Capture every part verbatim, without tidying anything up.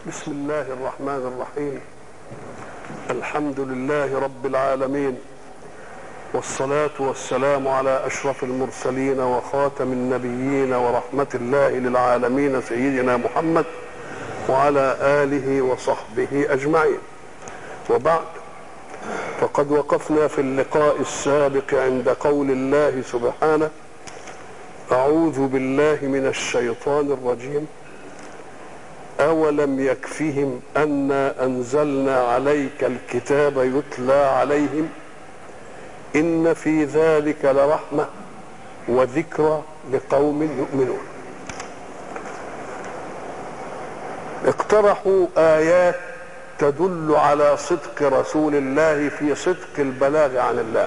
بسم الله الرحمن الرحيم. الحمد لله رب العالمين، والصلاة والسلام على أشرف المرسلين وخاتم النبيين ورحمة الله للعالمين سيدنا محمد وعلى آله وصحبه أجمعين. وبعد، فقد وقفنا في اللقاء السابق عند قول الله سبحانه: أعوذ بالله من الشيطان الرجيم. أولم يكفهم أنا أنزلنا عليك الكتاب يتلى عليهم إن في ذلك لرحمة وذكرى لقوم يؤمنون. اقترحوا آيات تدل على صدق رسول الله في صدق البلاغ عن الله،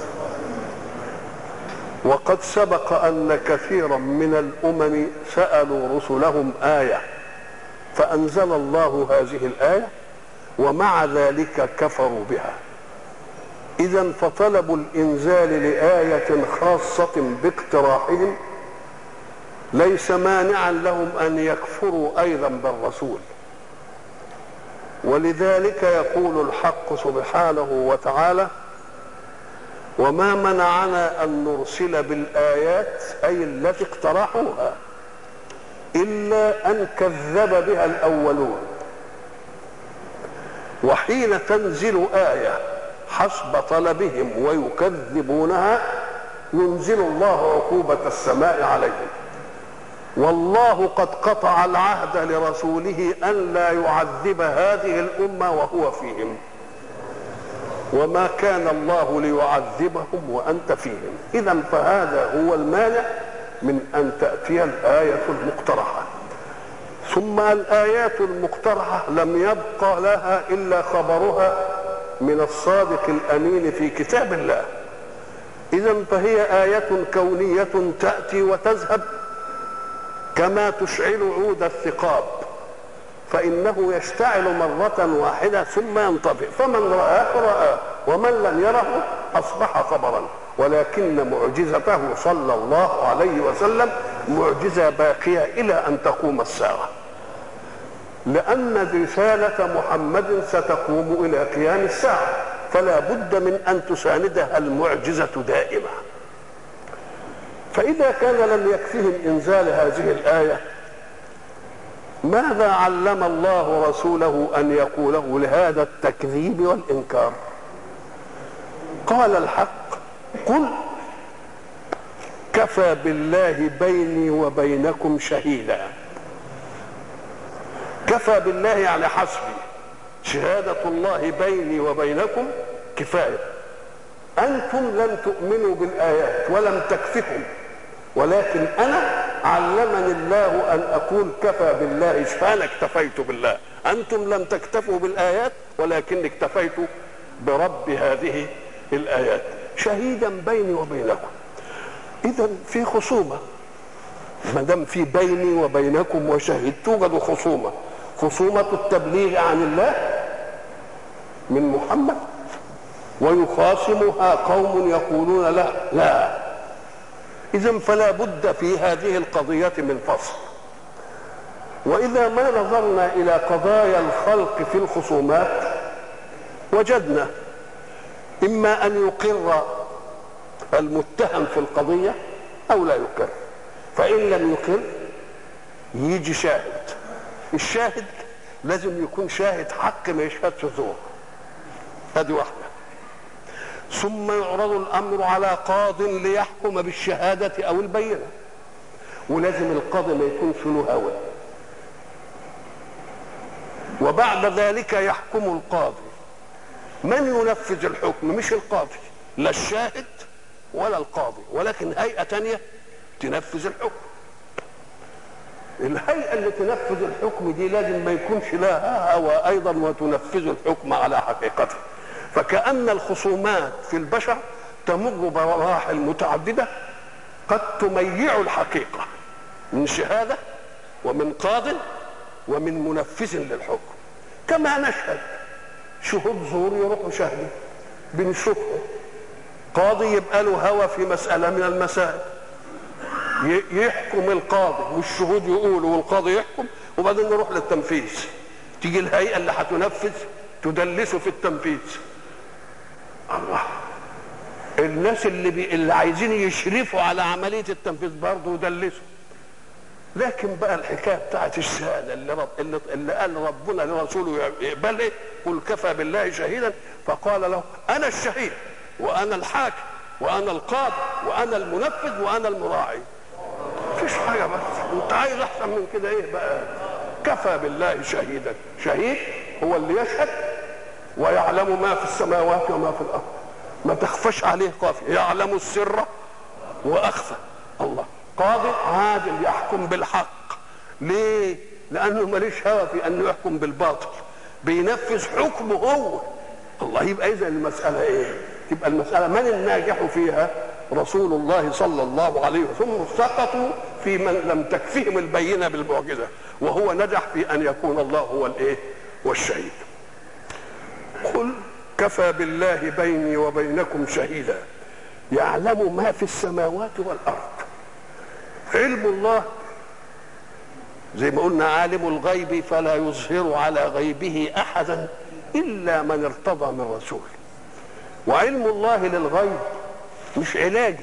وقد سبق أن كثيرا من الأمم سألوا رسلهم آية فأنزل الله هذه الآية ومع ذلك كفروا بها. إذن فطلب الإنزال لآية خاصة باقتراحهم ليس مانعا لهم أن يكفروا أيضا بالرسول. ولذلك يقول الحق سبحانه وتعالى: وما منعنا أن نرسل بالآيات أي التي اقترحوها إلا أن كذب بها الأولون. وحين تنزل آية حسب طلبهم ويكذبونها ينزل الله عقوبة السماء عليهم. والله قد قطع العهد لرسوله أن لا يعذب هذه الأمة وهو فيهم، وما كان الله ليعذبهم وأنت فيهم. إذن فهذا هو المانع من أن تأتي الآية المقترحة. ثم الآيات المقترحة لم يبقى لها إلا خبرها من الصادق الأمين في كتاب الله. إذن فهي آية كونية تأتي وتذهب كما تشعل عود الثقاب، فإنه يشتعل مرة واحدة ثم ينطفئ، فمن رآه رآه ومن لم يره أصبح خبرا. ولكن معجزته صلى الله عليه وسلم معجزة باقية إلى أن تقوم الساعة، لأن رسالة محمد ستقوم إلى قيام الساعة، فلا بد من أن تساندها المعجزة دائما. فإذا كان لم يكفهم إنزال هذه الآية، ماذا علم الله رسوله أن يقوله لهذا التكذيب والإنكار؟ قال الحق: قل كفى بالله بيني وبينكم شهيدا. كفى بالله يعني حسبي، شهادة الله بيني وبينكم كفاية. أنتم لم تؤمنوا بالآيات ولم تكفكم، ولكن أنا علمني الله أن أقول كفى بالله، فأنا اكتفيت بالله. أنتم لم تكتفوا بالآيات ولكن اكتفيتوا برب هذه الآيات شهيدا بيني وبينكم. إذن في خصومة، ما دام في بيني وبينكم وشهيد توجد خصومة، خصومة التبليغ عن الله من محمد، ويخاصمها قوم يقولون لا لا. إذن فلا بد في هذه القضية من فصل. وإذا ما نظرنا إلى قضايا الخلق في الخصومات وجدنا إما أن يقر المتهم في القضية أو لا يقر. فإن لم يقر يجي شاهد. الشاهد لازم يكون شاهد حق، ما يشهدش زور. هذه واحدة. ثم يعرض الأمر على قاض ليحكم بالشهادة أو البينة، ولازم القاضي ما يكونش له هوى. وبعد ذلك يحكم القاضي. من ينفذ الحكم؟ مش القاضي، لا الشاهد ولا القاضي، ولكن هيئة تانية تنفذ الحكم. الهيئة اللي تنفذ الحكم دي لازم ما يكونش لها هوى أيضا وتنفذ الحكم على حقيقته. فكأن الخصومات في البشر تمر بمراحل متعددة قد تميع الحقيقة من شهادة ومن قاض ومن منفذ للحكم. كما نشهد شهود زور يروحوا شهدوا، بنشوفه قاضي يبقى له هوى في مسألة من المسائل، يحكم القاضي والشهود يقولوا والقاضي يحكم، وبعدين نروح للتنفيذ. تيجي الهيئه اللي هتنفذ تدلسه في التنفيذ. الله، الناس اللي بي... اللي عايزين يشرفوا على عمليه التنفيذ برضه يدلسوا. لكن بقى الحكايه بتاعت الشهاده اللي, رب... اللي... اللي قال ربنا لرسوله يقبل، قل كفى بالله شهيدا، فقال له انا الشهيد وانا الحاكم وانا القاضي وانا المنفذ وانا المراعي. مفيش حاجه، بس انت عايز احسن من كده ايه بقى؟ كفى بالله شهيدا. شهيد هو اللي يشهد ويعلم ما في السماوات وما في الارض، ما تخفش عليه قافيه، يعلم السر واخفى. الله. قاضي عادل يحكم بالحق. ليه؟ لانه ماليش هوى في انه يحكم بالباطل، بينفذ حكمه هو. الله. يبقى اذا المساله ايه؟ تبقى المساله من الناجح فيها؟ رسول الله صلى الله عليه وسلم. سقطوا في من لم تكفهم البينه بالمعجزه، وهو نجح في ان يكون الله هو الايه؟ والشهيد. قل كفى بالله بيني وبينكم شهيدا يعلم ما في السماوات والارض. علم الله زي ما قلنا عالم الغيب فلا يظهر على غيبه احدا الا من ارتضى من رسول. وعلم الله للغيب مش علاجي،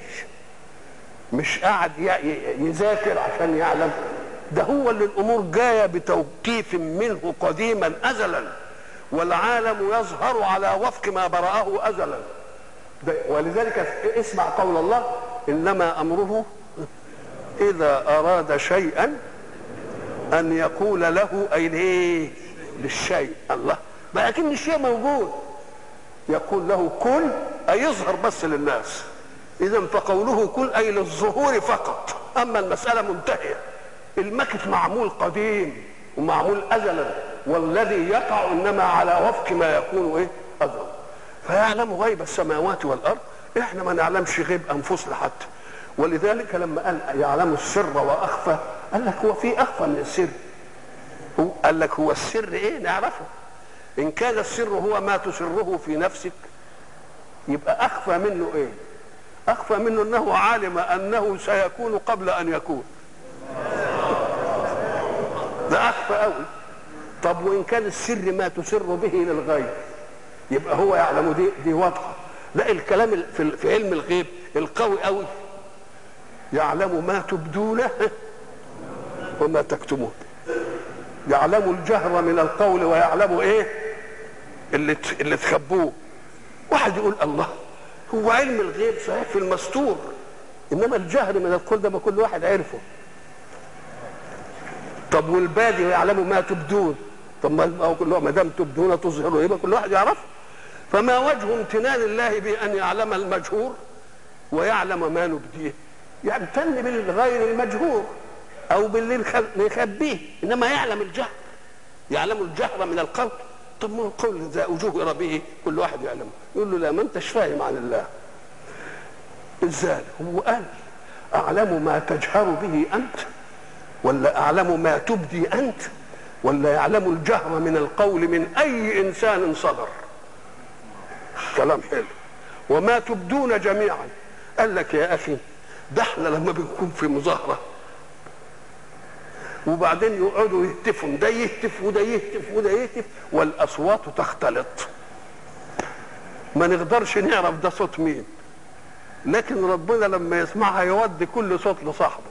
مش قاعد يذاكر عشان يعلم، ده هو اللي الامور جايه بتوقيف منه قديما ازلا، والعالم يظهر على وفق ما برأه ازلا. ولذلك اسمع قول الله انما امره اذا اراد شيئا ان يقول له اي ليه للشيء. الله. ما اكن الشيء موجود، يقول له كن اي يظهر بس للناس. اذا فقوله كن اي للظهور فقط، اما المساله منتهيه. المكت معمول قديم ومعمول ازلا، والذي يقع انما على وفق ما يكون ايه ازلا. فيعلم غيب السماوات والارض، احنا ما نعلمش غيب انفسنا حتى. ولذلك لما قال يعلم السر واخفى، قال لك هو في اخفى من السر؟ هو قال لك هو السر ايه نعرفه. ان كان السر هو ما تسره في نفسك، يبقى اخفى منه ايه؟ اخفى منه انه علم انه سيكون قبل ان يكون. ده اخفى قوي. طب وان كان السر ما تسر به للغيب، يبقى هو يعلم. دي دي واضحه. لا، الكلام في, في علم الغيب القوي قوي، يعلم ما تبدونه وما تكتمون. يعلم الجهر من القول ويعلم ايه اللي اللي تخبوه. واحد يقول الله، هو علم الغيب صحيح في المستور، انما الجهر من القول ده ما كل واحد عرفه. طب والبادي يعلم ما تبدون، طب ما كل ما دام تبدون تظهروا يبقى كل واحد يعرفه. فما وجه امتنان الله بان يعلم المجهور ويعلم ما نبديه؟ يمتن بالغير المجهور او باللي يخبيه، انما يعلم الجهر، يعلم الجهر من القول. طب ما القول اذا اجهر به كل واحد يعلمه. يقول له لا، ما انتش فاهم عن الله. ازاي؟ هو قال اعلم ما تجهر به انت، ولا اعلم ما تبدي انت، ولا يعلم الجهر من القول من اي انسان صدر؟ كلام حلو. وما تبدون جميعا. قال لك يا اخي، ده احنا لما بنكون في مظاهره وبعدين يقعدوا يهتفوا، ده يهتف وده يهتف وده يهتف والاصوات تختلط، ما نقدرش نعرف ده صوت مين. لكن ربنا لما يسمعها يودي كل صوت لصاحبه،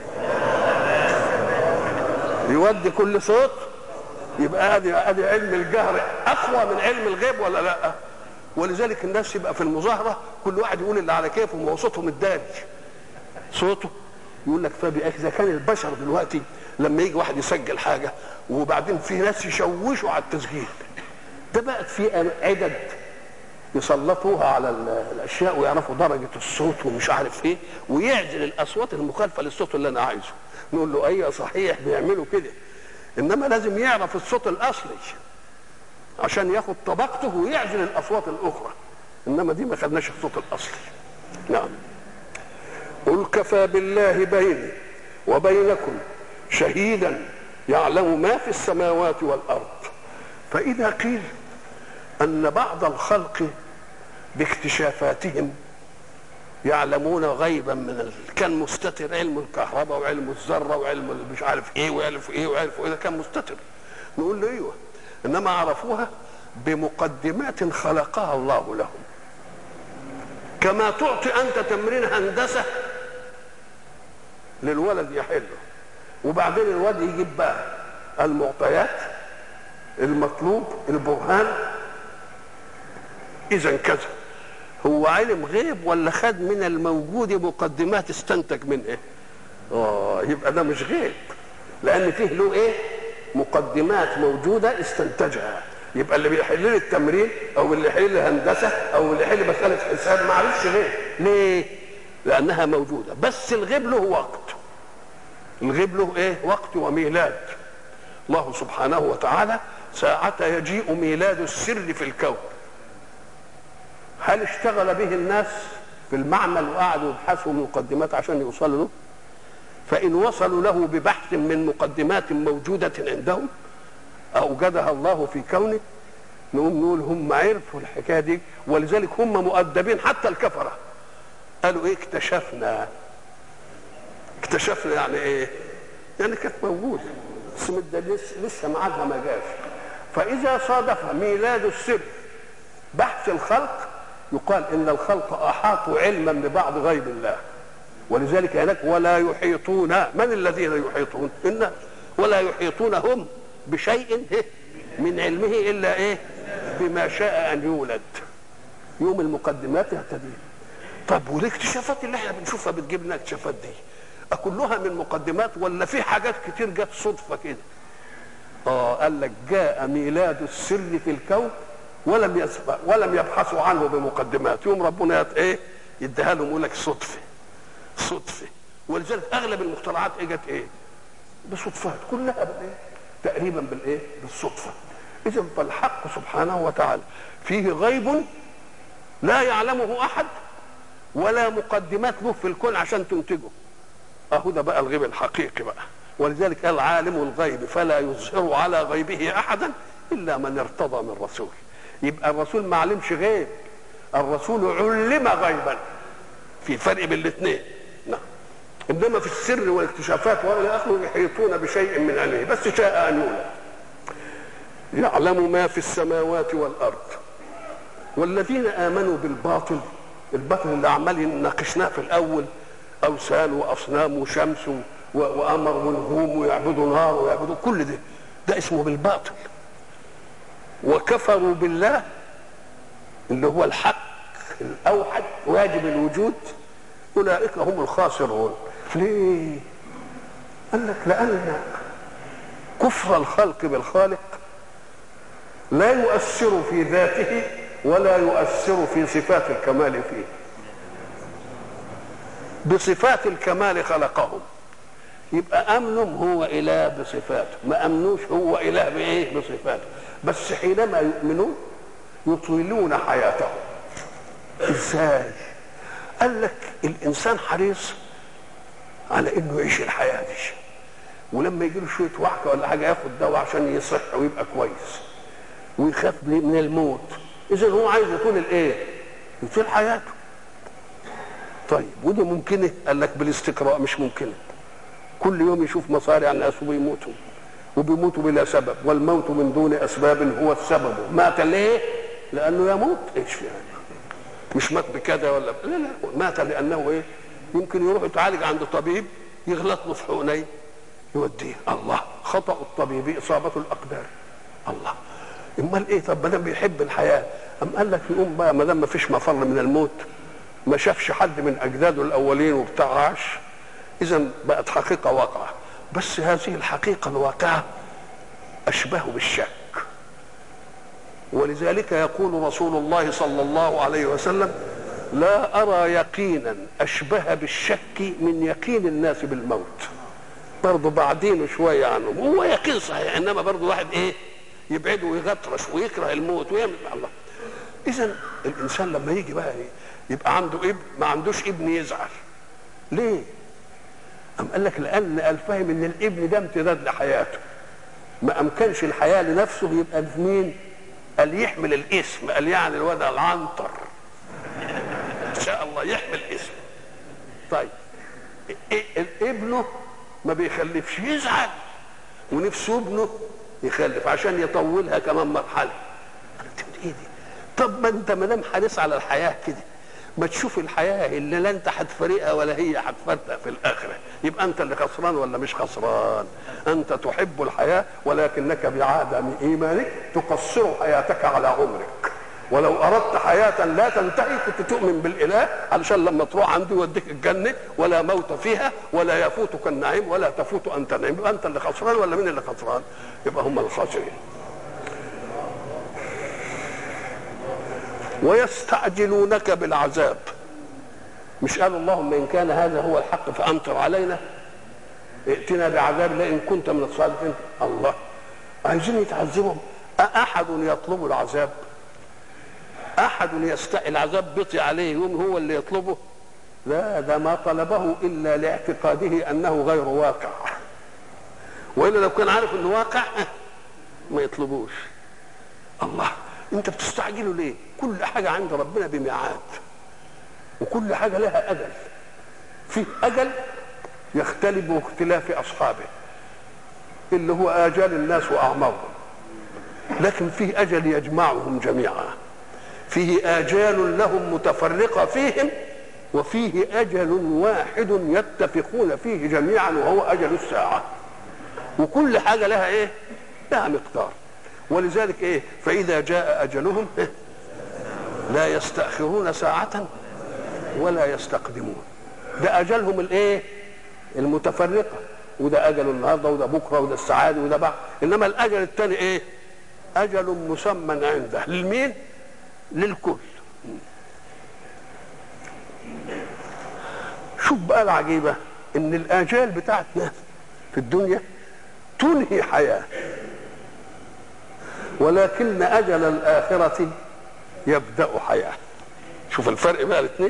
يودي كل صوت. يبقى ادي ادي علم الجهر اقوى من علم الغيب ولا لا؟ ولذلك الناس يبقى في المظاهره كل واحد يقول اللي على كيفه، وهو صوته متدارج صوته. يقول لك فاذا كان البشر دلوقتي لما يجي واحد يسجل حاجه وبعدين في ناس يشوشوا على التسجيل ده، بقت في عدد يسلطوها على الاشياء ويعرفوا درجه الصوت ومش عارف ايه، ويعزل الاصوات المخالفه للصوت اللي انا عايزه. نقول له ايوه صحيح بيعملوا كده، انما لازم يعرف الصوت الاصلي عشان ياخد طبقته ويعزل الاصوات الاخرى، انما دي ما خدناش الصوت الاصلي. نعم. قل كفى بالله بيني وبينكم شهيدا يعلم ما في السماوات والارض. فاذا قيل ان بعض الخلق باكتشافاتهم يعلمون غيبا من ال... كان مستتر، علم الكهرباء وعلم الذره وعلم مش عارف ايه وعلم ايه وعلم ايه، ده كان مستتر. نقول له ايوه، انما عرفوها بمقدمات خلقها الله لهم. كما تعطي انت تمرين هندسه للولد يحله، وبعدين الولد يجيب بقى المعطيات، المطلوب، البرهان. اذا كذا هو علم غيب ولا خد من الموجود مقدمات استنتج من ايه؟ اه يبقى ده مش غيب، لان فيه له ايه؟ مقدمات موجوده استنتجها. يبقى اللي بيحل لي التمرين او اللي يحل لي هندسه او اللي يحل مساله حساب ما عرفش غيب. ليه؟ لانها موجوده. بس الغيب له وقت، الغيب له ايه؟ وقت وميلاد. الله سبحانه وتعالى ساعة يجيء ميلاد السر في الكون، هل اشتغل به الناس في المعمل وقعدوا يبحثوا مقدمات عشان يوصلوا له؟ فإن وصلوا له ببحث من مقدمات موجودة عندهم أوجدها الله في كونه، نقوم نقول هم عرفوا الحكاية دي، ولذلك هم مؤدبين حتى الكفرة. قالوا ايه؟ اكتشفنا. اكتشفنا يعني ايه؟ يعني كانت موجودة بس لسه ميعادها ما جاش. فإذا صادف ميلاد السر بحث الخلق يقال إن الخلق أحاطوا علما ببعض غيب الله. ولذلك هناك ولا يحيطون، من الذين يحيطون؟ إن ولا يحيطون هم بشيء من علمه إلا إيه؟ بما شاء أن يولد. يوم المقدمات يهتدي. طب والاكتشافات اللي احنا بنشوفها بتجيب لنا اكتشافات دي كلها من مقدمات ولا في حاجات كتير جت صدفه كده؟ اه قال لك جاء ميلاد السر في الكون ولم يسبق ولم يبحثوا عنه بمقدمات. يوم ربنا يت ايه؟ يديها لهم يقول لك صدفه صدفه. ولذلك اغلب المخترعات اجت ايه؟ بصدفات، كلها بالايه؟ تقريبا بالايه؟ بالصدفه. اذا فالحق سبحانه وتعالى فيه غيب لا يعلمه احد ولا مقدمات له في الكون عشان تنتجه. اهو ده بقى الغيب الحقيقي بقى. ولذلك قال عالم الغيب فلا يظهر على غيبه احدا الا من ارتضى من رسول. يبقى الرسول ما علمش غيب، الرسول علم غيبا. في فرق بين الاثنين. نعم. انما في السر والاكتشافات والى اخره يحيطون بشيء من علمه بس شاء ان يولد. يعلم ما في السماوات والارض. والذين امنوا بالباطل، الباطل اللي عمال ناقشناه في الاول، اوثان واصنام وشمس وقمر ونجوم ويعبدوا نار ويعبدوا كل ده، ده اسمه بالباطل. وكفروا بالله اللي هو الحق الاوحد واجب الوجود، اولئك هم الخاسرون. ليه؟ قال لك لان كفر الخلق بالخالق لا يؤثر في ذاته ولا يؤثر في صفات الكمال فيه. بصفات الكمال خلقهم، يبقى امنهم هو اله بصفاته، ما امنوش هو اله بايه؟ بصفاته. بس حينما يؤمنون يطيلون حياتهم. ازاي؟ قال لك الانسان حريص على انه يعيش الحياه دي، ولما يجي له شويه وحكه ولا حاجه ياخد دواء عشان يصح ويبقى كويس، ويخاف من الموت. اذا هو عايز يطول الايه؟ يطول حياته. طيب ودي ممكنه؟ قال لك بالاستقراء مش ممكنه. كل يوم يشوف مصارع الناس وبيموتوا وبيموتوا بلا سبب، والموت من دون اسباب هو السبب. مات ليه؟ لانه يموت. ايش يعني؟ مش مات بكذا ولا ب... لا لا، مات لانه ايه؟ يمكن يروح يتعالج عند طبيب يغلط له في حقنيه يوديه. الله، خطأ الطبيب اصابه الاقدار. الله، امال ايه؟ طب ما دام بيحب الحياه ام قال لك يقوم بقى ما دام ما فيش مفر من الموت، ما شافش حد من اجداده الاولين وبتاع عاش، اذا بقت حقيقه واقعه. بس هذه الحقيقه الواقعه اشبه بالشك. ولذلك يقول رسول الله صلى الله عليه وسلم: لا ارى يقينا اشبه بالشك من يقين الناس بالموت. برضه بعدين شويه عنهم، هو يقين صحيح، انما برضه واحد ايه؟ يبعده ويغطرش ويكره الموت ويعمل الله. اذا الانسان لما يجي بقى يبقى عنده ابن، ما عندوش ابن يزعل. ليه؟ أم قال لك لأن قال فاهم إن الابن ده امتداد لحياته، ما أمكنش الحياة لنفسه، يبقى مين؟ قال يحمل الاسم. قال يعني الواد العنتر إن شاء الله يحمل اسم. طيب ابنه ما بيخلفش يزعل، ونفسه ابنه يخلف عشان يطولها كمان مرحله. ايه دي؟ طب ما انت ما دام حريص على الحياه كده ما تشوف الحياه اللي لا انت هتفارقها ولا هي هتفارقها في الاخره، يبقى انت اللي خسران ولا مش خسران؟ انت تحب الحياه ولكنك بعدم ايمانك تقصر حياتك على عمرك. ولو اردت حياه لا تنتهي كنت تؤمن بالاله علشان لما تروح عنده يوديك الجنه ولا موت فيها ولا يفوتك النعيم ولا تفوت انت النعيم. يبقى انت اللي خسران ولا مين اللي خسران؟ يبقى هم الخاسرين. ويستعجلونك بالعذاب. مش قالوا اللهم ان كان هذا هو الحق فامطر علينا ائتنا بعذاب لا ان كنت من الصادقين. الله، عايزين يتعذبهم. احد يطلب العذاب؟ احد يستحي العذاب بيطي عليه يوم هو اللي يطلبه؟ لا، ده ما طلبه الا لاعتقاده انه غير واقع، والا لو كان عارف انه واقع ما يطلبوش. الله، انت بتستعجلوا ليه؟ كل حاجه عند ربنا بميعاد، وكل حاجه لها اجل. في اجل يختلف باختلاف اصحابه اللي هو اجال الناس واعمارهم، لكن في اجل يجمعهم جميعا. فيه آجال لهم متفرقة فيهم، وفيه أجل واحد يتفقون فيه جميعا وهو أجل الساعة. وكل حاجة لها إيه؟ لها مقدار. ولذلك إيه؟ فإذا جاء أجلهم إيه؟ لا يستأخرون ساعة ولا يستقدمون. ده أجلهم الإيه؟ المتفرقة، وده أجل النهارده وده بكرة وده السعادة وده بعد. إنما الأجل الثاني إيه؟ أجل مسمى عنده. للمين؟ للكل. شوف بقى العجيبة ان الاجال بتاعتنا في الدنيا تنهي حياة، ولكن اجل الاخرة يبدأ حياة. شوف الفرق بقى الاثنين.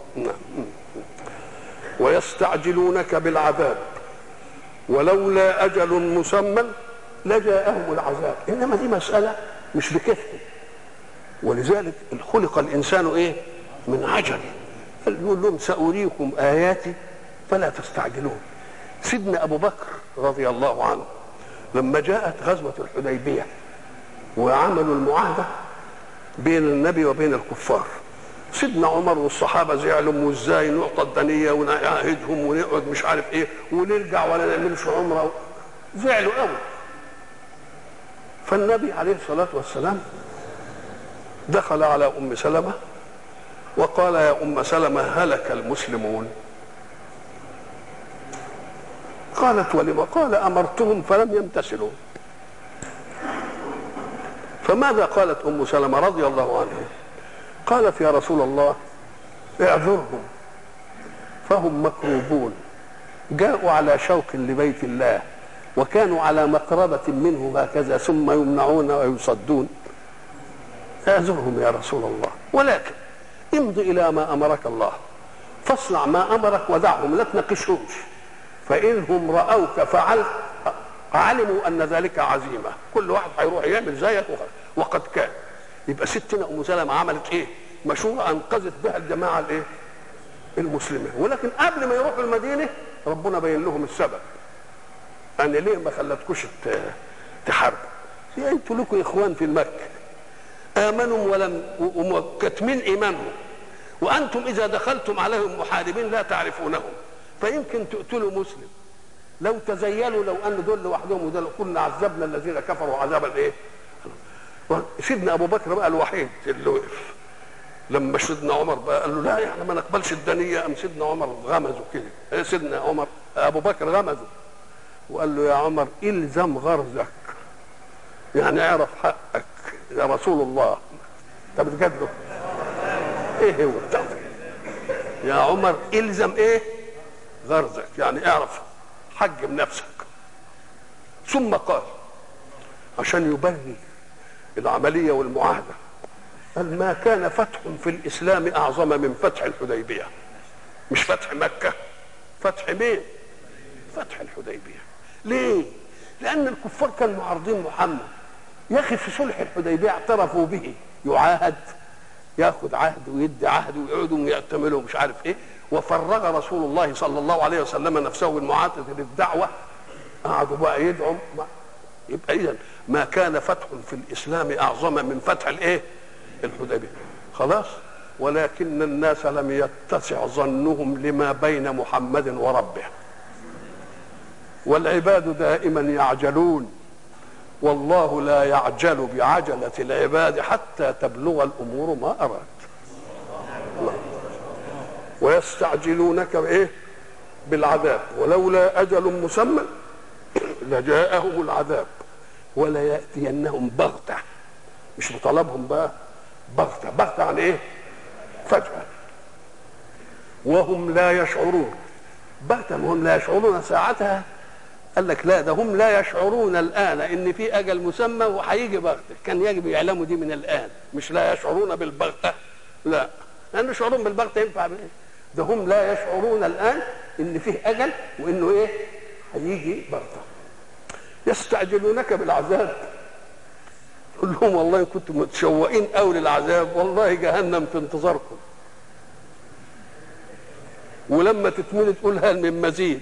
ويستعجلونك بالعذاب ولولا اجل مسمى لجاءهم العذاب. انما دي مسألة مش بكثرة، ولذلك خلق الانسان ايه؟ من عجل. يقول لهم سأريكم آياتي فلا تستعجلون. سيدنا أبو بكر رضي الله عنه لما جاءت غزوة الحديبية وعملوا المعاهدة بين النبي وبين الكفار، سيدنا عمر والصحابة زعلوا وازاي نعطى الدنية ونعاهدهم ونقعد مش عارف ايه ونرجع ولا نعملش عمرة، زعلوا قوي. فالنبي عليه الصلاة والسلام دخل على أم سلمة وقال يا أم سلمة هلك المسلمون. قالت ولم؟ قال أمرتهم فلم يمتثلوا. فماذا قالت أم سلمة رضي الله عنها؟ قالت يا رسول الله اعذرهم فهم مكروبون، جاءوا على شوق لبيت الله وكانوا على مقربة منه هكذا ثم يمنعون ويصدون. اعذرهم يا رسول الله، ولكن امض الى ما امرك الله فاصنع ما امرك ودعهم لا تناقشهمش، فانهم راوك فعلت علموا ان ذلك عزيمه، كل واحد هيروح يعمل زيك وقد كان. يبقى ستنا ام سلمة عملت ايه؟ مشوره انقذت بها الجماعه الايه؟ المسلمين. ولكن قبل ما يروحوا المدينه ربنا بين لهم السبب. انا ليه ما خلتكوش تحاربوا؟ يا انتوا لكم اخوان في مكه آمنوا ولم وكتمين إيمانهم، وأنتم إذا دخلتم عليهم محاربين لا تعرفونهم فيمكن تقتلوا مسلم. لو تزيلوا لو أن دول لوحدهم ودول كنا عذبنا الذين كفروا عذابا إيه؟ سيدنا أبو بكر بقى الوحيد اللي وقف. لما سيدنا عمر بقى قال له لا احنا ما نقبلش الدنية، أم سيدنا عمر غمزه كده، سيدنا عمر أبو بكر غمزه وقال له يا عمر إلزم غرزك، يعني اعرف حقك يا رسول الله. انت بتجادله ايه هو بتاع يا عمر؟ الزم ايه؟ غرزك، يعني اعرف حجم نفسك. ثم قال عشان يبرر العمليه والمعاهده قال ما كان فتح في الاسلام اعظم من فتح الحديبيه. مش فتح مكه، فتح مين؟ فتح الحديبيه. ليه؟ لان الكفار كانوا معارضين محمد. يا اخي في صلح الحديبيه اعترفوا به، يعاهد ياخذ عهد ويدي عهد ويقعدوا ويعتملوا مش عارف ايه، وفرغ رسول الله صلى الله عليه وسلم نفسه بالمعاهده للدعوه. قعدوا بقى يدعوا يبقى اذا ما كان فتح في الاسلام اعظم من فتح الايه؟ الحديبيه. خلاص. ولكن الناس لم يتسع ظنهم لما بين محمد وربه، والعباد دائما يعجلون، والله لا يعجل بعجلة العباد حتى تبلغ الأمور ما أراد. ويستعجلونك بإيه؟ بالعذاب، ولولا أجل مسمى لجاءهم العذاب ولا يأتينهم بغتة. مش بطلبهم بقى، بغتة. بغتة عن إيه؟ فجأة، وهم لا يشعرون. بغتة وهم لا يشعرون ساعتها. قال لك لا، ده هم لا يشعرون الآن إن في أجل مسمى وهيجي بغتة، كان يجب يعلموا دي من الآن، مش لا يشعرون بالبغتة. لا، لأن يشعرون بالبغتة ينفع بإيه؟ ده هم لا يشعرون الآن إن فيه أجل وإنه إيه؟ هيجي بغتة. يستعجلونك بالعذاب، قل لهم والله كنتم متشوقين قوي للعذاب، والله جهنم في انتظاركم، ولما تتمني تقول هل من مزيد.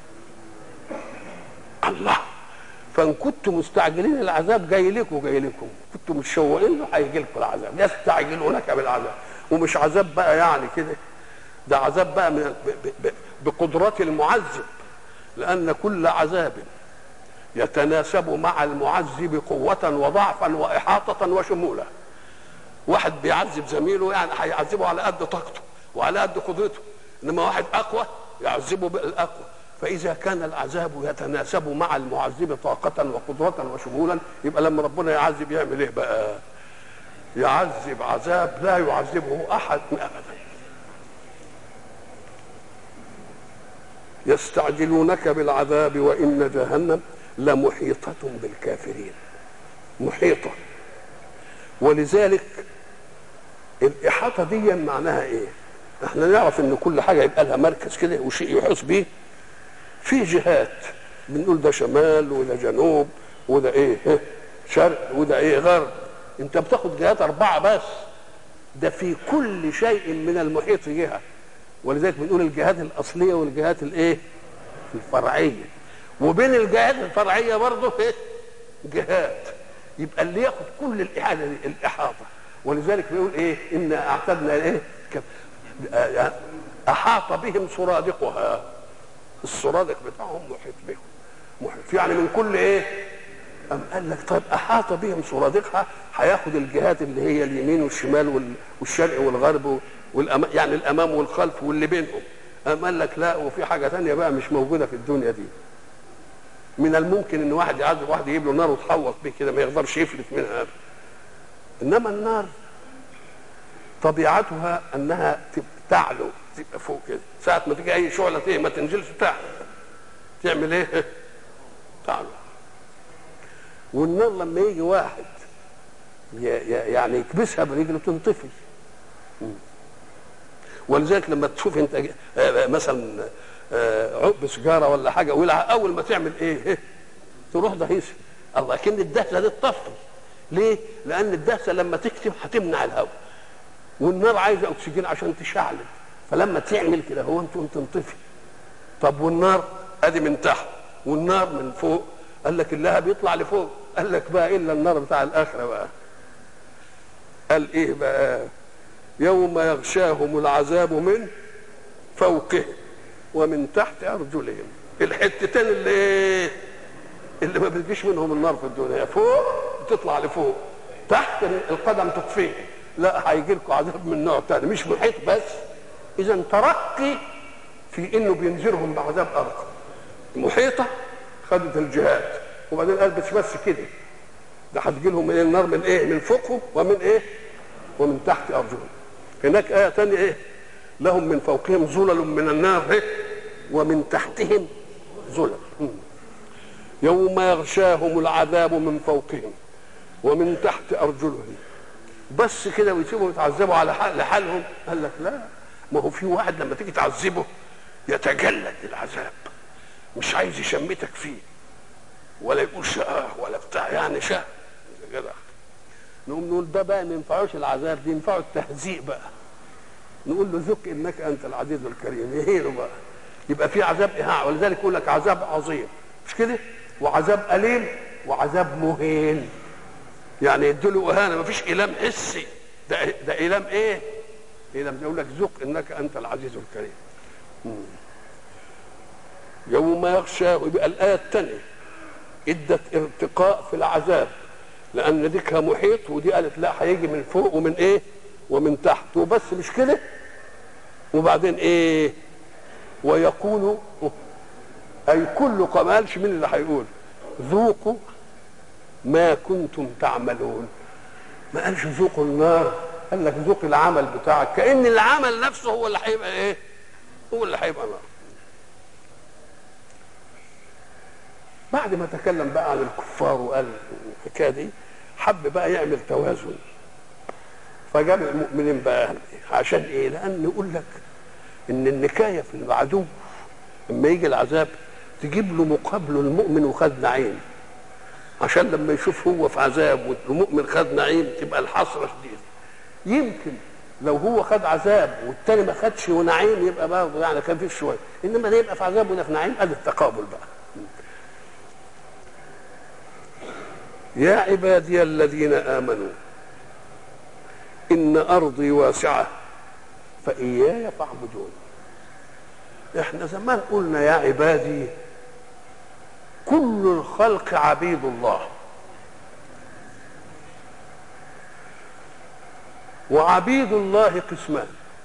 الله، فان كنتم مستعجلين العذاب جاي لكم جاي لكم، كنتم متشوقين له هيجي لكم العذاب. يستعجلونك بالعذاب، ومش عذاب بقى يعني كده، ده عذاب بقى من بقدرات المعذب، لان كل عذاب يتناسب مع المعذب قوة وضعفا وإحاطة وشمولة. واحد بيعذب زميله يعني هيعذبه على قد طاقته وعلى قد قدرته، انما واحد اقوى يعذبه بالاقوى. فاذا كان العذاب يتناسب مع المعذب طاقة وقدرة وشمولا، يبقى لما ربنا يعذب يعمل ايه بقى؟ يعذب عذاب لا يعذبه احد ابدا. يستعجلونك بالعذاب وان جهنم لمحيطة بالكافرين. محيطة، ولذلك الإحاطة دي معناها إيه؟ احنا نعرف إن كل حاجة يبقى لها مركز كده وشيء يحيط به. في جهات بنقول ده شمال وده جنوب وده إيه؟ شرق وده إيه؟ غرب. أنت بتاخد جهات أربعة بس، ده في كل شيء من المحيط جهة. ولذلك بنقول الجهات الأصلية والجهات الإيه؟ الفرعية. وبين الجهات الفرعيه برضه ايه؟ جهات. يبقى اللي ياخد كل الاحاطه دي الاحاطه. ولذلك بيقول ايه؟ ان اعتدنا ايه؟ احاط بهم سرادقها. السرادق بتاعهم محيط بهم، محيط يعني من كل ايه؟ أم قال لك طيب احاط بهم سرادقها، هياخد الجهات اللي هي اليمين والشمال والشرق والغرب والأمام، يعني الامام والخلف واللي بينهم. أم قال لك لا، وفي حاجه ثانيه بقى مش موجوده في الدنيا دي. من الممكن ان واحد يعذب واحد يجيب له نار وتحوط به كده ما يقدرش يفلت منها. انما النار طبيعتها انها تعلو، تبقى فوق كده، ساعه ما تيجي اي شعله ايه ما تنزلش تعلو. تعمل ايه؟ تعلو. والنار لما يجي واحد يعني يكبسها برجله تنطفي. ولذلك لما تشوف انت مثلا عقب سجاره ولا حاجه ولع، اول ما تعمل ايه؟ تروح دهيسه. الله، كن الدهسه دي تطفي. ليه؟ لان الدهسه لما تكتم هتمنع الهواء، والنار عايزه اكسجين عشان تشعل، فلما تعمل كده هو انتم تنطفي. طب والنار ادي من تحت والنار من فوق، قال لك اللهب بيطلع لفوق. قال لك بقى الا النار بتاع الاخره بقى. قال ايه بقى؟ يوم يغشاهم العذاب من فوقهم ومن تحت ارجلهم. الحتتين اللي اللي ما بتجيش منهم النار في الدنيا، فوق تطلع لفوق، تحت القدم تطفيه. لا، هيجي لكم عذاب من نوع ثاني مش محيط بس. اذا ترقي في انه بينذرهم بعذاب ارقى. محيطه خدت الجهات، وبعدين قال بس بس كده، ده هتجي لهم من النار من ايه؟ من فوقهم ومن ايه؟ ومن تحت ارجلهم. هناك ايه ثانيه ايه؟ لهم من فوقهم ظلل من النار إيه؟ ومن تحتهم ظلل. يوم يغشاهم العذاب من فوقهم ومن تحت ارجلهم. بس كده ويسيبهم يتعذبوا على حال لحالهم؟ قال لك لا، ما هو في واحد لما تيجي تعذبه يتجلد العذاب، مش عايز يشمتك فيه ولا يقول شقاه ولا بتاع، يعني شقه كده. نقوم نقول ده بقى ما ينفعوش العذاب، دي ينفعه التهزيء بقى. نقول له ذق انك انت العزيز الكريم، يهينه بقى. يبقى في عذاب اهانه، ولذلك يقول لك عذاب عظيم مش كده؟ وعذاب اليم وعذاب مهين، يعني يديله اهانه، ما فيش ايلام حسي، ده ده ايلام ايه؟ ايلام يقول لك ذوق انك انت العزيز الكريم. يوم يغشى، يبقى الايه الثانيه ادت ارتقاء في العذاب، لان ديكها محيط ودي قالت لا هيجي من فوق ومن ايه؟ ومن تحت وبس، مش كده؟ وبعدين ايه؟ ويقول، اي كل قمالش مين اللي هيقول؟ ذوقوا ما كنتم تعملون. ما قالش ذوقوا النار، قال لك ذوق العمل بتاعك، كأن العمل نفسه هو اللي هيبقى ايه؟ هو اللي هيبقى نار. بعد ما تكلم بقى عن الكفار وقال الحكايه دي، حب بقى يعمل توازن، فجاب المؤمنين بقى. عشان ايه؟ لان يقول لك ان النكايه في العدو لما يجي العذاب تجيب له مقابله المؤمن وخد نعيم، عشان لما يشوف هو في عذاب والمؤمن خد نعيم تبقى الحسره شديده. يمكن لو هو خد عذاب والتاني ما خدش ونعيم يبقى برضه يعني كان فيه شويه، انما ده يبقى في عذاب وده في نعيم، ادي التقابل بقى. يا عبادي الذين آمنوا إن أرضي واسعة فإياي فاعبدون. احنا زمان قلنا يا عبادي، كل الخلق عبيد الله، وعبيد الله قسمان،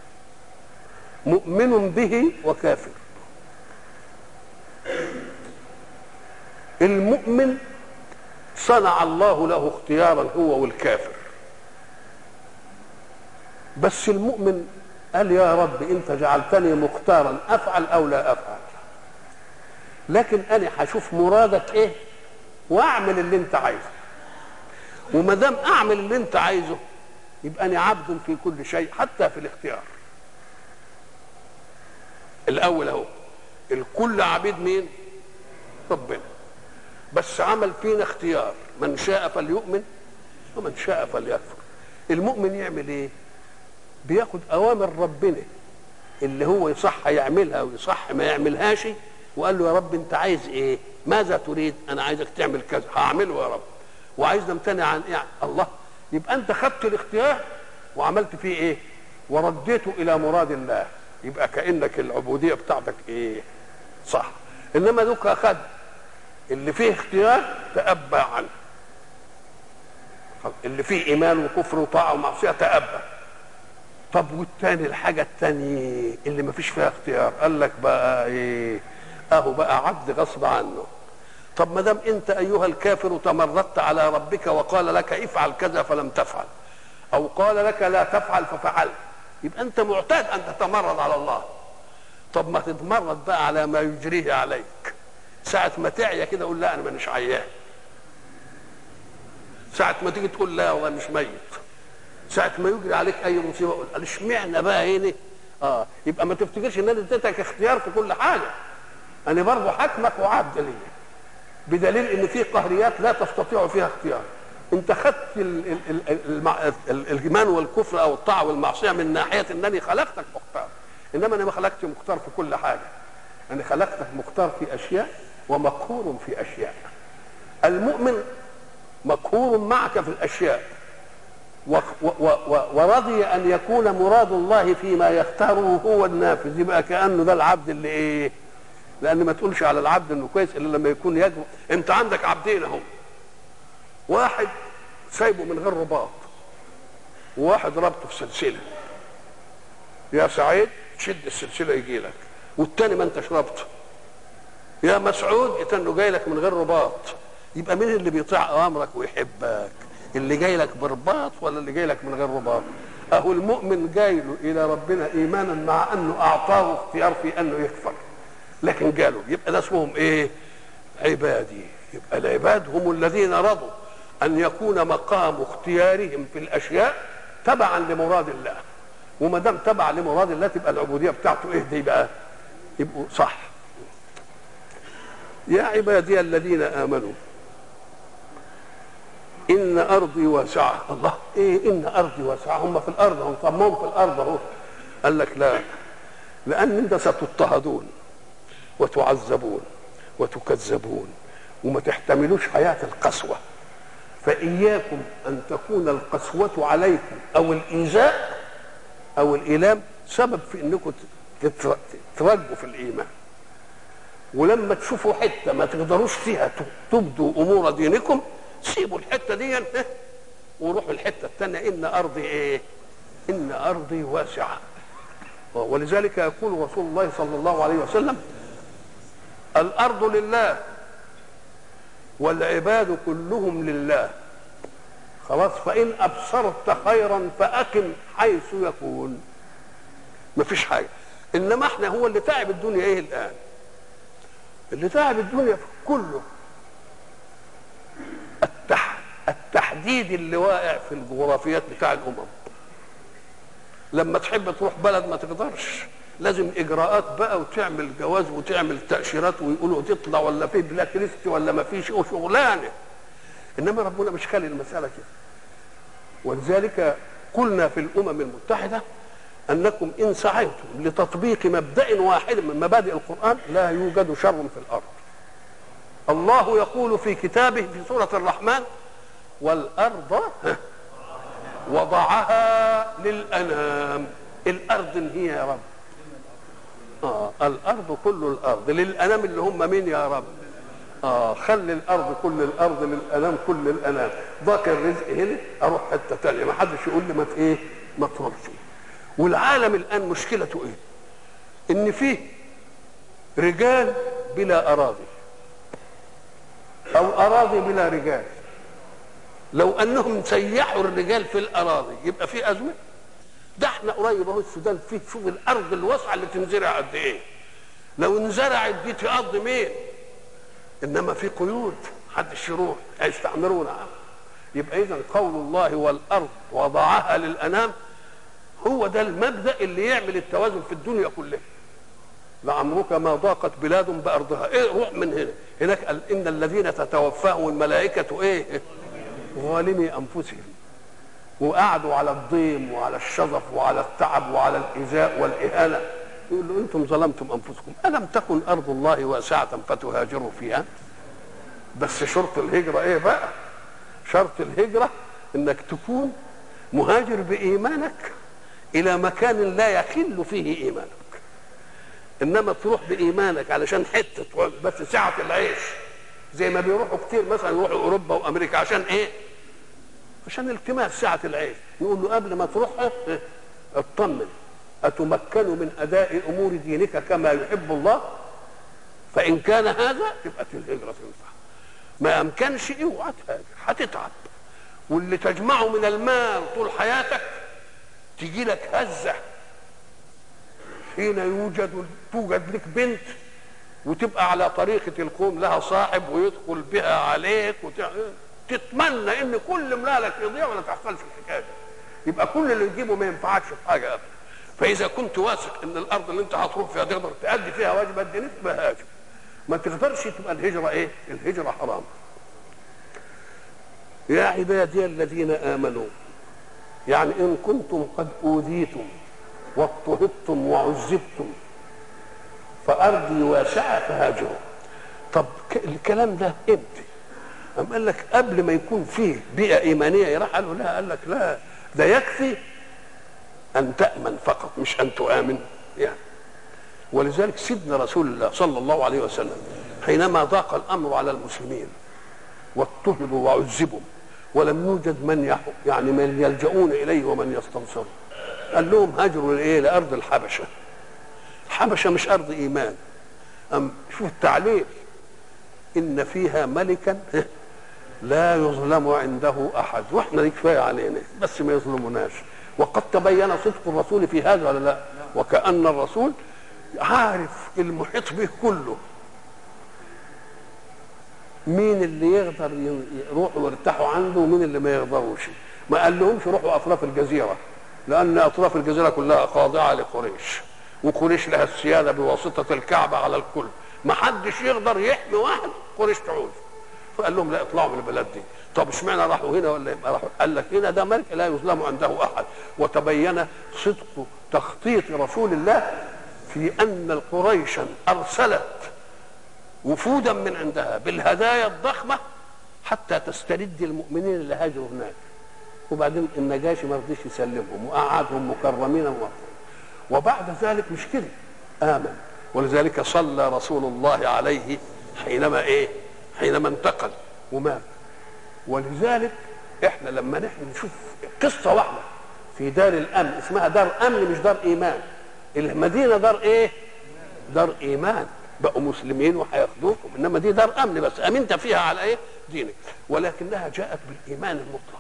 مؤمن به وكافر. المؤمن صنع الله له اختيارا هو والكافر، بس المؤمن قال يا رب انت جعلتني مختارا افعل او لا افعل، لكن انا هشوف مرادك ايه واعمل اللي انت عايزه، وما دام اعمل اللي انت عايزه يبقى انا عبد في كل شيء حتى في الاختيار. الاول اهو الكل عبيد مين؟ ربنا، بس عمل فينا اختيار، من شاء فليؤمن ومن شاء فليكفر. المؤمن يعمل ايه؟ بياخد اوامر ربنا اللي هو يصح يعملها ويصح ما يعملهاش، وقال له يا رب انت عايز ايه؟ ماذا تريد؟ انا عايزك تعمل كذا، هعمله يا رب. وعايز نمتنع عن ايه؟ الله. يبقى انت خدت الاختيار وعملت فيه ايه؟ ورديته الى مراد الله، يبقى كانك العبوديه بتاعتك ايه؟ صح. انما دوك اخد اللي فيه اختيار تأبى عنه، اللي فيه ايمان وكفر وطاعه ومعصيه تأبى. طب والتاني الحاجه التانيه اللي ما فيش فيها اختيار، قال لك بقى ايه؟ اهو بقى عبد غصب عنه. طب ما دام انت ايها الكافر تمردت على ربك وقال لك افعل كذا فلم تفعل، او قال لك لا تفعل ففعلت، يبقى انت معتاد ان تتمرد على الله. طب ما تتمرد بقى على ما يجريه عليك، ساعة ما تعيا كده قول لا انا مانيش عيان، ساعة ما تيجي تقول لا والله مش ميت، ساعة ما يجري عليك اي مصيبه قول اشمعنى بقى هنا؟ اه يبقى ما تفتكرش ان انا اديتك اختيار في كل حاجه، انا برضه حاكمك وعبد ليا، بدليل ان في قهريات لا تستطيع فيها اختيار. انت خدت الايمان والكفر او الطاعه والمعصيه من ناحيه انني خلقتك مختار، انما انا ما خلقتش مختار في كل حاجه، انا خلقتك مختار في اشياء ومقهور في اشياء. المؤمن مقهور معك في الاشياء ورضي ان يكون مراد الله فيما يختاره هو النافذ، يبقى كانه ده العبد اللي ايه؟ لان ما تقولش على العبد انه كويس الا لما يكون يجب. انت عندك عبدين اهو، واحد سايبه من غير رباط وواحد ربطه في سلسله، يا سعيد تشد السلسله يجي لك، والتاني ما انتش ربطه، يا مسعود يتنه جاي لك من غير رباط. يبقى مين اللي بيطيع اوامرك ويحبك؟ اللي جاي لك برباط ولا اللي جاي لك من غير رباط؟ اهو المؤمن جاي له الى ربنا ايمانا مع انه اعطاه اختيار في انه يكفر، لكن قالوا يبقى ده اسمهم ايه؟ عبادي. يبقى العباد هم الذين رضوا ان يكون مقام اختيارهم في الاشياء تبعا لمراد الله، وما دام تبع لمراد الله تبقى العبوديه بتاعته ايه دي بقى؟ يبقوا صح. يا عبادي الذين امنوا ان ارضي واسعه. الله، ايه ان ارضي واسعه؟ هم في الارض، هم صمموا في الارض اهو. قال لك لا، لان انت ستضطهدون وتعذبون وتكذبون وما تحتملوش حياة القسوة. فإياكم أن تكون القسوة عليكم أو الإيذاء أو الإيلام سبب في أنكم تترجوا في الإيمان. ولما تشوفوا حتة ما تقدروش فيها تبدوا أمور دينكم سيبوا الحتة دي وروحوا الحتة الثانية. إن أرضي إيه؟ إن أرضي واسعة. ولذلك يقول رسول الله صلى الله عليه وسلم: الأرض لله والعباد كلهم لله. خلاص، فإن أبصرت خيرا فأقم حيث يكون. مفيش حاجة. إنما احنا هو اللي تعب الدنيا إيه الآن؟ اللي تعب الدنيا كله التح... التحديد اللي واقع في الجغرافيات بتاع الأمم. لما تحب تروح بلد ما تقدرش، لازم إجراءات بقى وتعمل جواز وتعمل تأشيرات ويقولوا تطلع ولا في بلاك ليست ولا ما فيش وشغلانة. إنما ربنا مش خالي المسألة كده. ولذلك قلنا في الأمم المتحدة أنكم إن سعيتم لتطبيق مبدأ واحد من مبادئ القرآن لا يوجد شر في الأرض. الله يقول في كتابه في سورة الرحمن: والأرض وضعها للأنام. الأرض هي يا رب؟ آه الأرض كل الأرض للأنام اللي هم مين يا رب؟ آه خلي الأرض كل الأرض للأنام كل الأنام. ضاق الرزق هنا أروح حتة تانية ما حدش يقول لي ما إيه ما تروحش. والعالم الآن مشكلته إيه؟ إن فيه رجال بلا أراضي أو أراضي بلا رجال. لو أنهم سيحوا الرجال في الأراضي يبقى في أزمة. ده احنا قريب اهو السودان فيه، شوف الأرض الواسعة اللي تنزرع قد إيه. لو انزرعت دي تقضي مين؟ إنما في قيود محدش يروح هيستعمرونا. يبقى إذا قول الله والأرض وضعها للأنام هو ده المبدأ اللي يعمل التوازن في الدنيا كلها. لعمرك ما ضاقت بلاد بأرضها. إيه روح من هنا هناك قال إن الذين تتوفاهم الملائكة إيه؟ ظالمي أنفسهم. وقعدوا على الضيم وعلى الشظف وعلى التعب وعلى الإيذاء والإهانة. يقول له أنتم ظلمتم أنفسكم. ألم تكن أرض الله واسعة فتهاجروا فيها؟ بس شرط الهجرة إيه بقى؟ شرط الهجرة إنك تكون مهاجر بإيمانك إلى مكان لا يخل فيه إيمانك. إنما تروح بإيمانك علشان حتة بس سعة العيش، زي ما بيروحوا كتير مثلا يروحوا أوروبا وأمريكا عشان إيه؟ عشان التماس سعة العيش. يقول له قبل ما تروح اطمن، أتمكن من أداء أمور دينك كما يحب الله؟ فإن كان هذا تبقى الهجرة تنفع. ما أمكنش اوعى تهاجر، هتتعب. واللي تجمعه من المال طول حياتك تجي لك هزة حين يوجد توجد لك بنت وتبقى على طريقة القوم لها صاحب ويدخل بها عليك وتتمنى ان كل مالك يضيع ولا تحصلش الحكايه دي. يبقى كل اللي تجيبه ما ينفعكش في حاجه ابدا. فاذا كنت واثق ان الارض اللي انت هتروح فيها تقدر تأدي فيها واجبات دينك تبقى هاجر. ما تقدرش تبقى الهجره ايه؟ الهجره حرام. يا عبادي الذين امنوا، يعني ان كنتم قد اوذيتم واضطهدتم وعذبتم فارضي واسعه فهاجروا. طب الكلام ده امتى؟ أم قال لك قبل ما يكون فيه بيئه ايمانيه. راح قالوا لا، قال لك لا، ده يكفي ان تامن فقط مش ان تؤمن يعني. ولذلك سيدنا رسول الله صلى الله عليه وسلم حينما ضاق الامر على المسلمين واضطهدوا وعذبوا ولم يوجد من يعني من يلجؤون اليه ومن يستنصروا، قال لهم هاجروا لايه؟ لارض الحبشه. الحبشه مش ارض ايمان. أم شوف التعليل: ان فيها ملكا لا يظلم عنده احد. واحنا دي كفايه علينا بس ما يظلموناش. وقد تبين صدق الرسول في هذا ولا لا؟ وكأن الرسول عارف المحيط به كله، مين اللي يقدر يروحوا ويرتاحوا عنده ومين اللي ما يقدروش. ما قال لهمش روحوا اطراف الجزيره، لان اطراف الجزيره كلها خاضعه لقريش، وقريش لها السياده بواسطه الكعبه على الكل. ما حدش يقدر يحمي واحد قريش تعوز. فقال لهم لا، اطلعوا من البلد دي. طب اشمعنى راحوا هنا ولا يبقى راحوا؟ قال لك هنا ده ملك لا يظلم عنده احد. وتبين صدق تخطيط رسول الله في ان قريشا ارسلت وفودا من عندها بالهدايا الضخمه حتى تسترد المؤمنين اللي هاجروا هناك. وبعدين النجاشي ما رضيش يسلمهم وقعدهم مكرمين ومطلوب. وبعد ذلك مش كده، آمن. ولذلك صلى رسول الله عليه حينما ايه؟ حينما انتقل ومات. ولذلك احنا لما نحن نشوف قصه واحده في دار الامن اسمها دار امن مش دار ايمان. المدينه دار ايه؟ دار ايمان، بقوا مسلمين وهياخدوكم، انما دي دار امن بس امنت فيها على ايه؟ دينك. ولكنها جاءت بالايمان المطلق.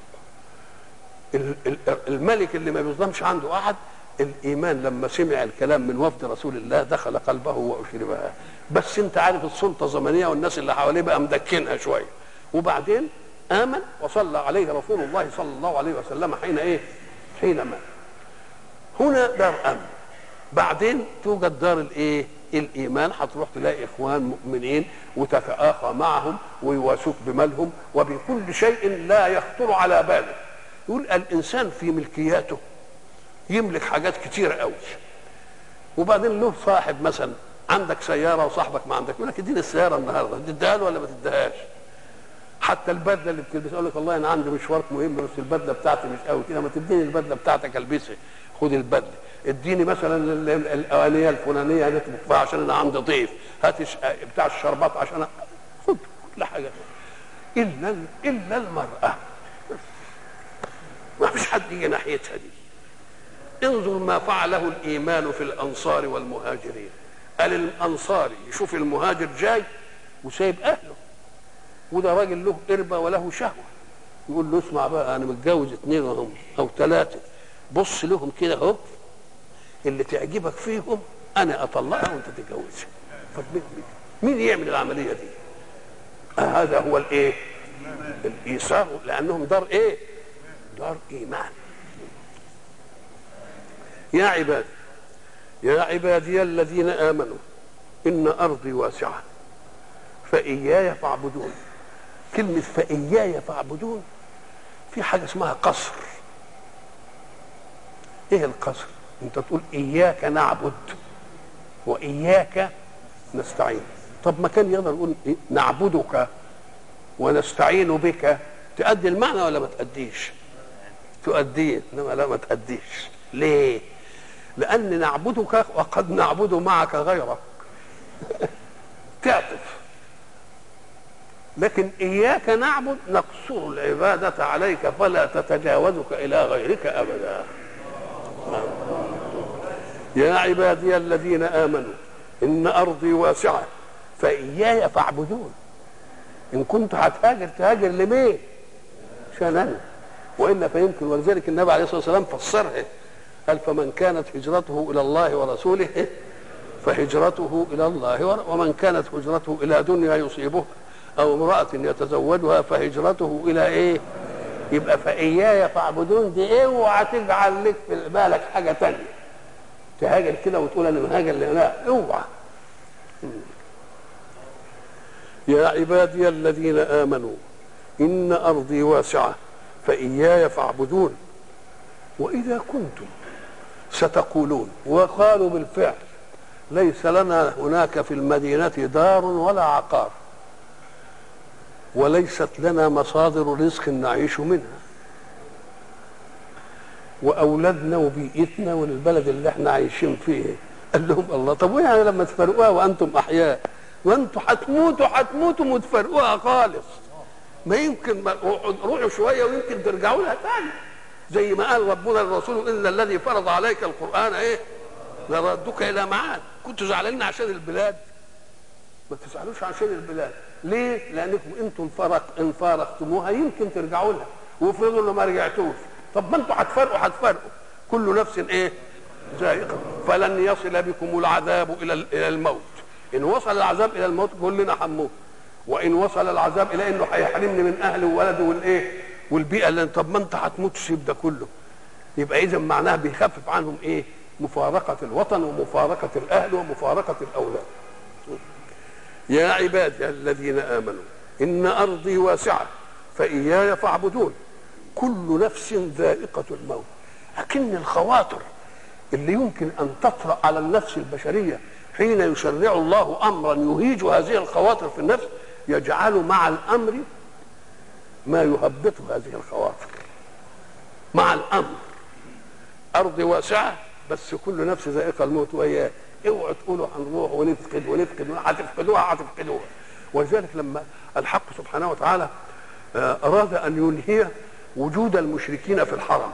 الملك اللي ما بيظلمش عنده احد، الايمان لما سمع الكلام من وفد رسول الله دخل قلبه واشربها. بس انت عارف السلطه زمنيه والناس اللي حواليه بقى مدكنها شويه. وبعدين امن وصلى عليه رسول الله صلى الله عليه وسلم حين ايه؟ حين مات. هنا دار امن. بعدين توجد دار الايه؟ الايمان. هتروح تلاقي اخوان مؤمنين وتتآخى معهم ويواسوك بمالهم وبكل شيء لا يخطر على باله. يقول الانسان في ملكياته يملك حاجات كتير قوي، وبعدين له صاحب مثلا عندك سياره وصاحبك ما عندك، يقول لك اديني السياره النهارده، تديها له ولا ما تديهاش؟ حتى البدله اللي بتلبسها يقول لك والله انا عندي مشوار مهم بس البدله بتاعتي مش قوي كده، ما تديني البدله بتاعتك البسها، خد البدله. اديني مثلا الاوانيه الفلانيه نطبخ فيها عشان انا عندي ضيف، هات بتاع الشربات عشان خد كل حاجه. الا الا المراه ما فيش حد يجي ناحيتها دي. انظر ما فعله الايمان في الانصار والمهاجرين. قال الانصاري يشوف المهاجر جاي وسايب اهله، وده راجل له قربه وله شهوه، يقول له اسمع بقى انا متجوز اثنين وهم او ثلاثه، بص لهم كده اهو، اللي تعجبك فيهم انا اطلقها وانت تتجوزها. مين يعمل العمليه دي؟ آه هذا هو الايه؟ الايثار، لانهم دار ايه؟ دار ايمان. يا عبادي يا عبادي الذين امنوا ان ارضي واسعه فاياي فاعبدون. كلمه فاياي فاعبدون في حاجه اسمها قصر. ايه القصر؟ انت تقول اياك نعبد واياك نستعين. طب ما كان يقدر يقول إيه؟ نعبدك ونستعين بك، تؤدي المعنى ولا ما تؤديش؟ تؤديه، انما لا ما تؤديش. ليه؟ لان نعبدك وقد نعبد معك غيرك تعطف. لكن اياك نعبد نقصر العباده عليك فلا تتجاوزك الى غيرك ابدا. يا عبادي الذين امنوا ان ارضي واسعه فاياي فاعبدون. ان كنت هتهاجر تهاجر لمين؟ عشان انا، والا فيمكن. ولذلك النبي عليه الصلاه والسلام فسرها، قال فمن كانت هجرته الى الله ورسوله فهجرته الى الله، ومن كانت هجرته الى دنيا يصيبها او امراه يتزوجها فهجرته الى ايه؟ يبقى فاياي فاعبدون دي اوعى تجعل لك في بالك حاجه ثانيه تهاجر كده وتقول انا مهاجر. لا اوعى. يا عبادي الذين امنوا ان ارضي واسعه فاياي فاعبدون. واذا كنتم ستقولون، وقالوا بالفعل، ليس لنا هناك في المدينه دار ولا عقار وليست لنا مصادر رزق نعيش منها، واولادنا وبيئتنا والبلد اللي احنا عايشين فيه. قال لهم الله طب ويعني لما تفرقوها وانتم احياء؟ وانتم هتموتوا هتموتوا وتفرقوها خالص. ما يمكن روحوا شويه ويمكن ترجعوا لها ثاني، زي ما قال ربنا للرسول ان الذي فرض عليك القران ايه؟ لردك الى معاد. كنتوا زعلانين عشان البلاد؟ ما تزعلوش عشان البلاد. ليه؟ لانكم انتم فرق ان فارقتموها يمكن ترجعوا لها، وافرضوا انه ما رجعتوش. طب ما انتم هتفرقوا هتفرقوا، كل نفس ايه؟ ذائقه. فلن يصل بكم العذاب الى الى الموت. ان وصل العذاب الى الموت كلنا هنموت، وان وصل العذاب الى انه هيحرمني من اهله وولده والايه؟ والبيئه اللي طب ما انت هتموت تسيب ده كله. يبقى اذا معناها بيخفف عنهم ايه؟ مفارقه الوطن ومفارقه الاهل ومفارقه الاولاد. يا عبادي الذين امنوا ان ارضي واسعه فاياي فاعبدون. كل نفس ذائقه الموت. لكن الخواطر اللي يمكن ان تطرا على النفس البشريه حين يشرع الله امرا يهيج هذه الخواطر في النفس يجعل مع الامر ما يهبط هذه الخواطر. مع الامر ارض واسعه بس كل نفس ذائقه الموت، وهي اوعوا تقولوا هنروح ونفقد ونفقد هتفقدوها هتفقدوها. ولذلك لما الحق سبحانه وتعالى اراد ان ينهي وجود المشركين في الحرم،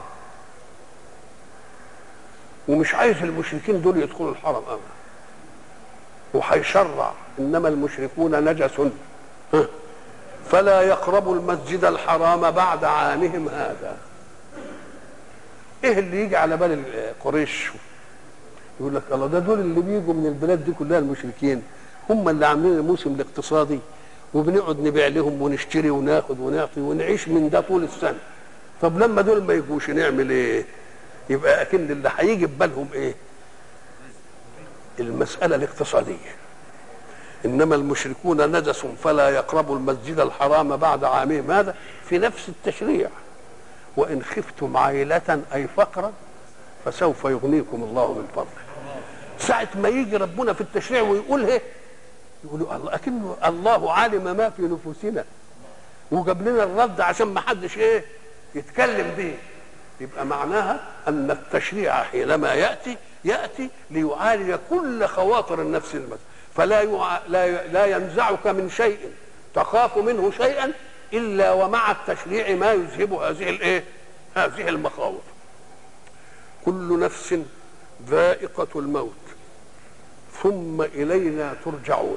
ومش عايز المشركين دول يدخلوا الحرم ابدا، وهيشرع انما المشركون نجس فلا يقربوا المسجد الحرام بعد عامهم هذا. ايه اللي يجي على بال قريش؟ يقول لك الله، ده دول اللي بيجوا من البلاد دي كلها المشركين، هم اللي عاملين الموسم الاقتصادي وبنقعد نبيع لهم ونشتري وناخد ونعطي ونعيش من ده طول السنه. طب لما دول ما يجوش نعمل ايه؟ يبقى اكن اللي هيجي ببالهم ايه؟ المساله الاقتصاديه. انما المشركون نجس فلا يقربوا المسجد الحرام بعد عامهم هذا في نفس التشريع. وان خفتم عيلة اي فقرا فسوف يغنيكم الله من فضله. ساعة ما يجي ربنا في التشريع ويقولها يقولوا الله، اكنه الله علم ما في نفوسنا وجاب لنا الرد عشان ما حدش ايه يتكلم به. يبقى معناها ان التشريع حينما ياتي ياتي ليعالج كل خواطر النفس المسلمة، فلا يع... لا لا ينزعك من شيء تخاف منه شيئا الا ومع التشريع ما يذهب هذه الايه؟ هذه المخاوف. كل نفس ذائقة الموت ثم إلينا ترجعون.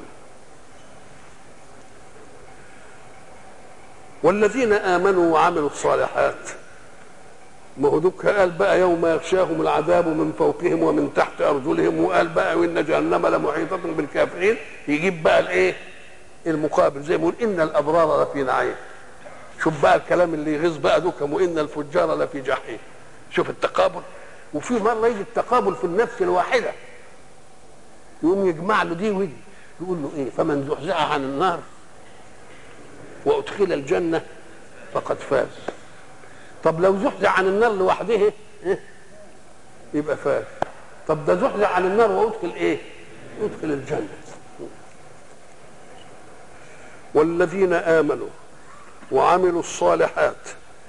والذين آمنوا وعملوا الصالحات، ما هو دوك قال بقى يوم يغشاهم العذاب من فوقهم ومن تحت أرجلهم، وقال بقى وإن جهنم لمحيطة بالكافرين. يجيب بقى الإيه؟ المقابل، زي ما يقول إن الأبرار لفي نعيم. شوف بقى الكلام اللي يغيظ بقى دوكم، وإن الفجار لفي جحيم. شوف التقابل. وفي مرة يجي التقابل في النفس الواحدة، يقوم يجمع له دي ودي، يقول له ايه؟ فمن زحزح عن النار وادخل الجنة فقد فاز. طب لو زحزح عن النار لوحده إيه؟ يبقى فاز. طب ده زحزح عن النار وادخل ايه؟ ادخل الجنة. والذين آمنوا وعملوا الصالحات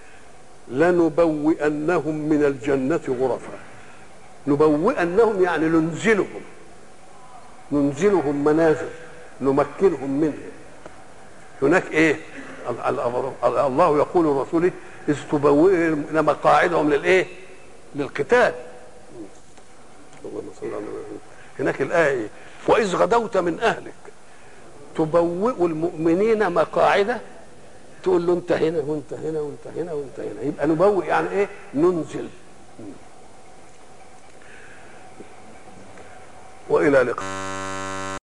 لنبوئنهم من الجنة غرفا. نبوئنهم يعني ننزلهم، ننزلهم منازل نمكنهم منها. هناك ايه؟ الله يقول لرسوله اذ تبوئهم مقاعدهم للايه؟ للقتال. اللهم صل على محمد. هناك الايه واذ غدوت من اهلك تبوئ المؤمنين مقاعد، تقول له انت هنا وانت هنا وانت هنا وانت هنا. يبقى نبوئ يعني ايه؟ ننزل. والى لقاء.